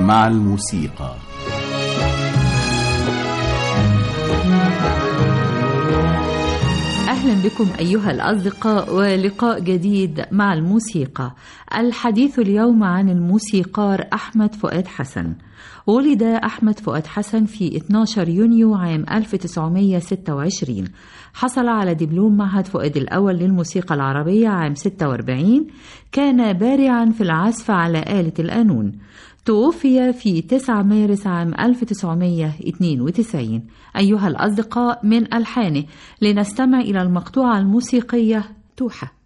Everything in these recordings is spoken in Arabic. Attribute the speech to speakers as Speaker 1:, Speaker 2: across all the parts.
Speaker 1: مع الموسيقى.
Speaker 2: أهلا بكم أيها الأصدقاء ولقاء جديد مع الموسيقى. الحديث اليوم عن الموسيقار أحمد فؤاد حسن. ولد أحمد فؤاد حسن في 12 يونيو عام 1926. حصل على دبلوم معهد فؤاد الأول للموسيقى العربية عام 46. كان بارعا في العزف على آلة القانون. توفي في 9 مارس عام 1992. أيها الأصدقاء، من ألحانه لنستمع إلى المقطوعة الموسيقية توحة.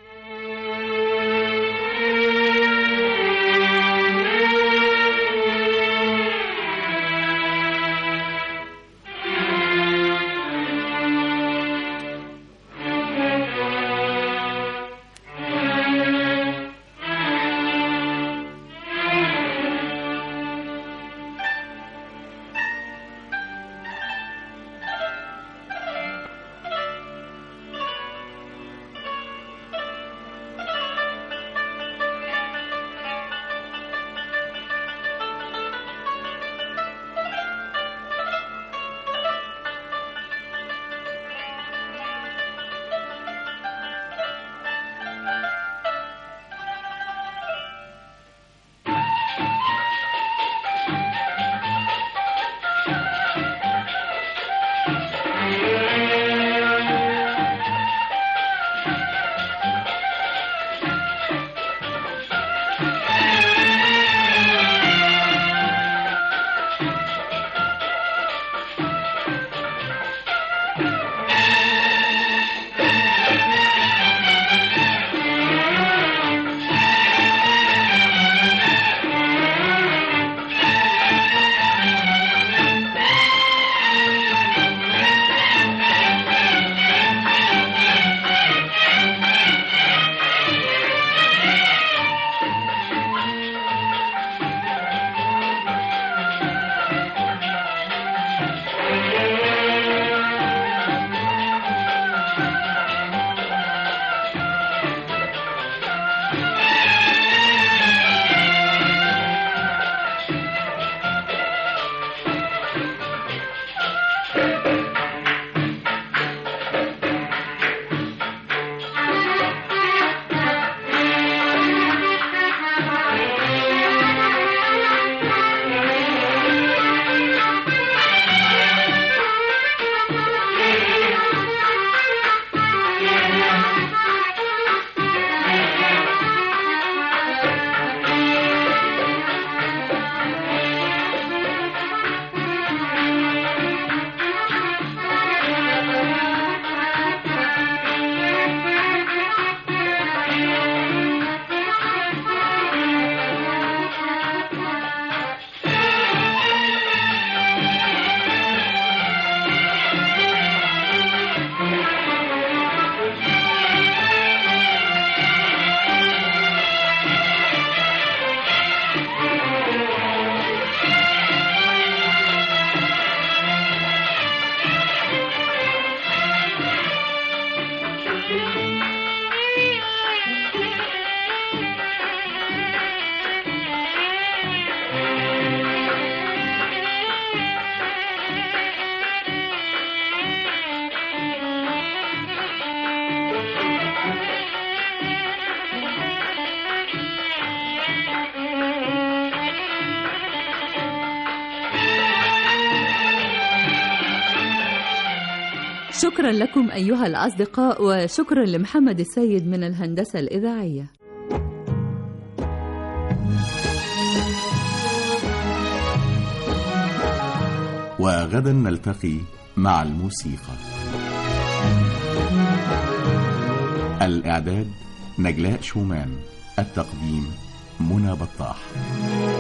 Speaker 2: شكرا لكم أيها الأصدقاء، وشكرا لمحمد السيد من الهندسة الإذاعية.
Speaker 1: وغدا نلتقي مع الموسيقى. الإعداد نجلاء شومان، التقديم منى بطاح.